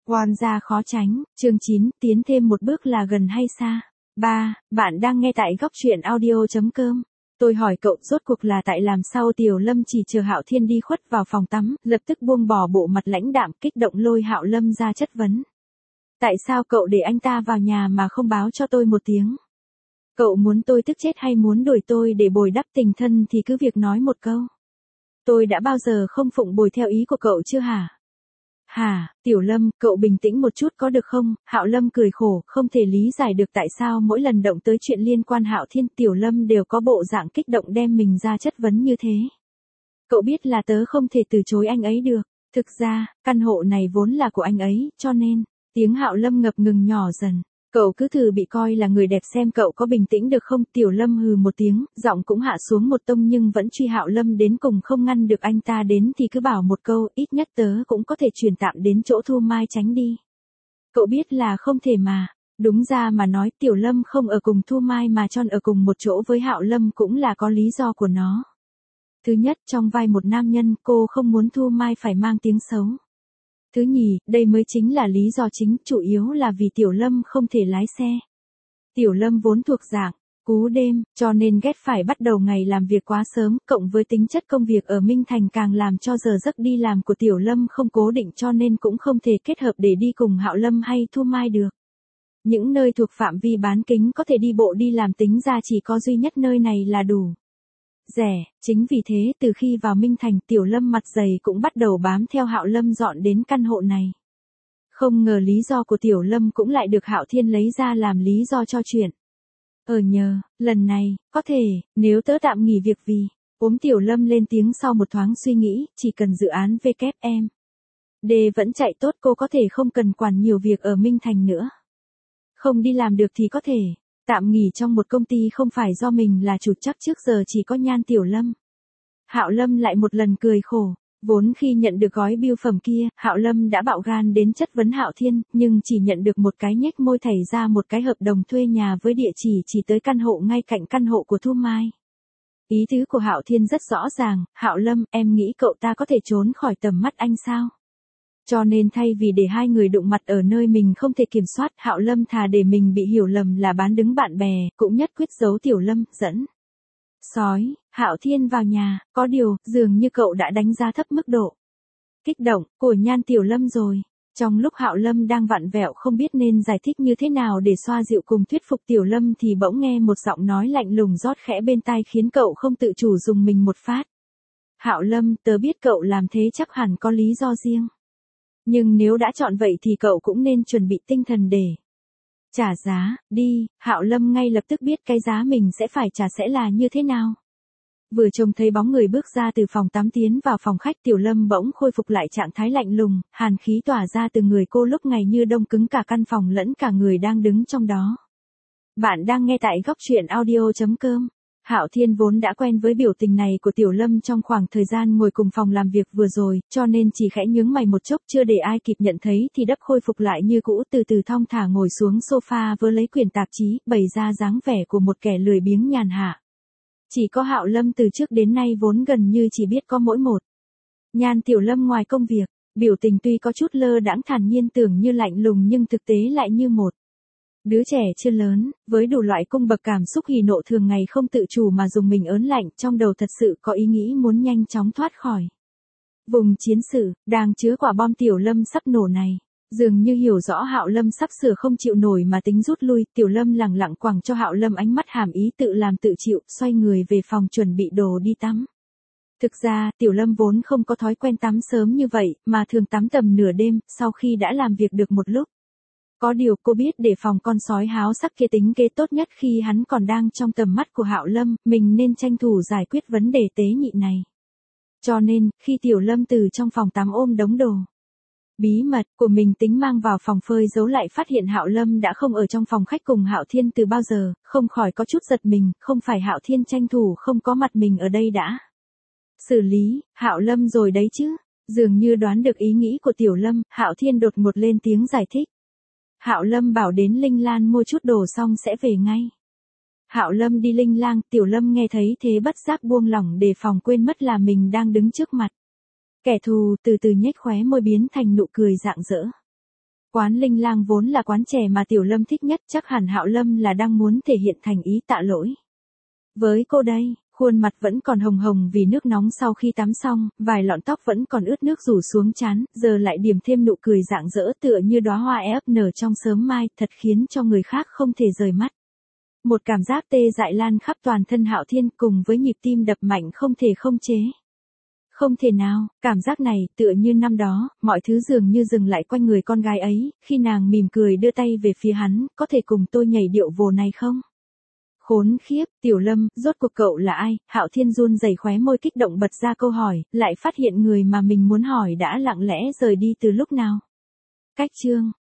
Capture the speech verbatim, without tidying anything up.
Oan gia khó tránh, chương chín, tiến thêm một bước là gần hay xa. ba. Bạn đang nghe tại góc truyện audio chấm com. Tôi hỏi cậu rốt cuộc là tại làm sao Tiểu Lâm chỉ chờ Hạo Thiên đi khuất vào phòng tắm, lập tức buông bỏ bộ mặt lãnh đạm kích động lôi Hạo Lâm ra chất vấn. Tại sao cậu để anh ta vào nhà mà không báo cho tôi một tiếng? Cậu muốn tôi tức chết hay muốn đuổi tôi để bồi đắp tình thân thì cứ việc nói một câu. Tôi đã bao giờ không phụng bồi theo ý của cậu chưa hả? Hả, Tiểu Lâm, cậu bình tĩnh một chút có được không? Hạo Lâm cười khổ, không thể lý giải được tại sao mỗi lần động tới chuyện liên quan Hạo Thiên, Tiểu Lâm đều có bộ dạng kích động đem mình ra chất vấn như thế. Cậu biết là tớ không thể từ chối anh ấy được. Thực ra, căn hộ này vốn là của anh ấy, cho nên, tiếng Hạo Lâm ngập ngừng nhỏ dần. Cậu cứ thử bị coi là người đẹp xem cậu có bình tĩnh được không? Tiểu Lâm hừ một tiếng, giọng cũng hạ xuống một tông nhưng vẫn truy Hạo Lâm đến cùng không ngăn được anh ta đến thì cứ bảo một câu, ít nhất tớ cũng có thể truyền tạm đến chỗ Thu Mai tránh đi. Cậu biết là không thể mà. Đúng ra mà nói Tiểu Lâm không ở cùng Thu Mai mà chọn ở cùng một chỗ với Hạo Lâm cũng là có lý do của nó. Thứ nhất, trong vai một nam nhân cô không muốn Thu Mai phải mang tiếng xấu. Thứ nhì, đây mới chính là lý do chính, chủ yếu là vì Tiểu Lâm không thể lái xe. Tiểu Lâm vốn thuộc dạng cú đêm, cho nên ghét phải bắt đầu ngày làm việc quá sớm, cộng với tính chất công việc ở Minh Thành càng làm cho giờ giấc đi làm của Tiểu Lâm không cố định cho nên cũng không thể kết hợp để đi cùng Hạo Lâm hay Thu Mai được. Những nơi thuộc phạm vi bán kính có thể đi bộ đi làm tính ra chỉ có duy nhất nơi này là đủ rẻ, chính vì thế từ khi vào Minh Thành Tiểu Lâm mặt dày cũng bắt đầu bám theo Hạo Lâm dọn đến căn hộ này. Không ngờ lý do của Tiểu Lâm cũng lại được Hạo Thiên lấy ra làm lý do cho chuyện. Ờ nhờ, lần này, có thể, nếu tớ tạm nghỉ việc vì, ốm Tiểu Lâm lên tiếng sau một thoáng suy nghĩ, chỉ cần dự án vê kép em đê vẫn chạy tốt cô có thể không cần quản nhiều việc ở Minh Thành nữa. Không đi làm được thì có thể. Tạm nghỉ trong một công ty không phải do mình là chủ chắc trước giờ chỉ có Nhan Tiểu Lâm. Hạo Lâm lại một lần cười khổ, vốn khi nhận được gói bưu phẩm kia, Hạo Lâm đã bạo gan đến chất vấn Hạo Thiên, nhưng chỉ nhận được một cái nhếch môi thảy ra một cái hợp đồng thuê nhà với địa chỉ chỉ tới căn hộ ngay cạnh căn hộ của Thu Mai. Ý tứ của Hạo Thiên rất rõ ràng, Hạo Lâm, em nghĩ cậu ta có thể trốn khỏi tầm mắt anh sao? Cho nên thay vì để hai người đụng mặt ở nơi mình không thể kiểm soát, Hạo Lâm thà để mình bị hiểu lầm là bán đứng bạn bè, cũng nhất quyết giấu Tiểu Lâm, dẫn sói, Hạo Thiên vào nhà, có điều, dường như cậu đã đánh giá thấp mức độ kích động của Nhan Tiểu Lâm rồi. Trong lúc Hạo Lâm đang vặn vẹo không biết nên giải thích như thế nào để xoa dịu cùng thuyết phục Tiểu Lâm thì bỗng nghe một giọng nói lạnh lùng rót khẽ bên tai khiến cậu không tự chủ dùng mình một phát. Hạo Lâm, tớ biết cậu làm thế chắc hẳn có lý do riêng. Nhưng nếu đã chọn vậy thì cậu cũng nên chuẩn bị tinh thần để trả giá, đi. Hạo Lâm ngay lập tức biết cái giá mình sẽ phải trả sẽ là như thế nào. Vừa trông thấy bóng người bước ra từ phòng tắm tiến vào phòng khách Tiểu Lâm bỗng khôi phục lại trạng thái lạnh lùng, hàn khí tỏa ra từ người cô lúc ngày như đông cứng cả căn phòng lẫn cả người đang đứng trong đó. Bạn đang nghe tại góc truyện audio chấm com. Hạo Thiên vốn đã quen với biểu tình này của Tiểu Lâm trong khoảng thời gian ngồi cùng phòng làm việc vừa rồi, cho nên chỉ khẽ nhướng mày một chốc chưa để ai kịp nhận thấy thì đắp khôi phục lại như cũ từ từ thong thả ngồi xuống sofa vớ lấy quyển tạp chí, bày ra dáng vẻ của một kẻ lười biếng nhàn hạ. Chỉ có Hạo Lâm từ trước đến nay vốn gần như chỉ biết có mỗi một Nhan Tiểu Lâm ngoài công việc, biểu tình tuy có chút lơ đãng thản nhiên tưởng như lạnh lùng nhưng thực tế lại như một đứa trẻ chưa lớn, với đủ loại cung bậc cảm xúc hỉ nộ thường ngày không tự chủ mà dùng mình ớn lạnh, trong đầu thật sự có ý nghĩ muốn nhanh chóng thoát khỏi vùng chiến sự, đang chứa quả bom Tiểu Lâm sắp nổ này. Dường như hiểu rõ Hạo Lâm sắp sửa không chịu nổi mà tính rút lui, Tiểu Lâm lẳng lặng quẳng cho Hạo Lâm ánh mắt hàm ý tự làm tự chịu, xoay người về phòng chuẩn bị đồ đi tắm. Thực ra, Tiểu Lâm vốn không có thói quen tắm sớm như vậy, mà thường tắm tầm nửa đêm, sau khi đã làm việc được một lúc. Có điều cô biết để phòng con sói háo sắc kia tính kế tốt nhất khi hắn còn đang trong tầm mắt của Hạo Lâm, mình nên tranh thủ giải quyết vấn đề tế nhị này. Cho nên, khi Tiểu Lâm từ trong phòng tắm ôm đống đồ bí mật của mình tính mang vào phòng phơi giấu lại phát hiện Hạo Lâm đã không ở trong phòng khách cùng Hạo Thiên từ bao giờ, không khỏi có chút giật mình, không phải Hạo Thiên tranh thủ không có mặt mình ở đây đã xử lý Hạo Lâm rồi đấy chứ. Dường như đoán được ý nghĩ của Tiểu Lâm, Hạo Thiên đột ngột lên tiếng giải thích. Hạo Lâm bảo đến Linh Lan mua chút đồ xong sẽ về ngay. Hạo Lâm đi Linh Lang, Tiểu Lâm nghe thấy thế bất giác buông lỏng đề phòng quên mất là mình đang đứng trước mặt kẻ thù, từ từ nhếch khóe môi biến thành nụ cười rạng rỡ. Quán Linh Lang vốn là quán chè mà Tiểu Lâm thích nhất, chắc hẳn Hạo Lâm là đang muốn thể hiện thành ý tạ lỗi. Với cô đây, khuôn mặt vẫn còn hồng hồng vì nước nóng sau khi tắm xong, vài lọn tóc vẫn còn ướt nước rủ xuống trán, giờ lại điểm thêm nụ cười rạng rỡ tựa như đóa hoa ép nở trong sớm mai, thật khiến cho người khác không thể rời mắt. Một cảm giác tê dại lan khắp toàn thân Hạo Thiên cùng với nhịp tim đập mạnh không thể không chế. Không thể nào, cảm giác này tựa như năm đó, mọi thứ dường như dừng lại quanh người con gái ấy, khi nàng mỉm cười đưa tay về phía hắn, có thể cùng tôi nhảy điệu vồ này không? Khốn khiếp, Tiểu Lâm, rốt cuộc cậu là ai? Hạo Thiên run rẩy khóe môi kích động bật ra câu hỏi, lại phát hiện người mà mình muốn hỏi đã lặng lẽ rời đi từ lúc nào. Cách chương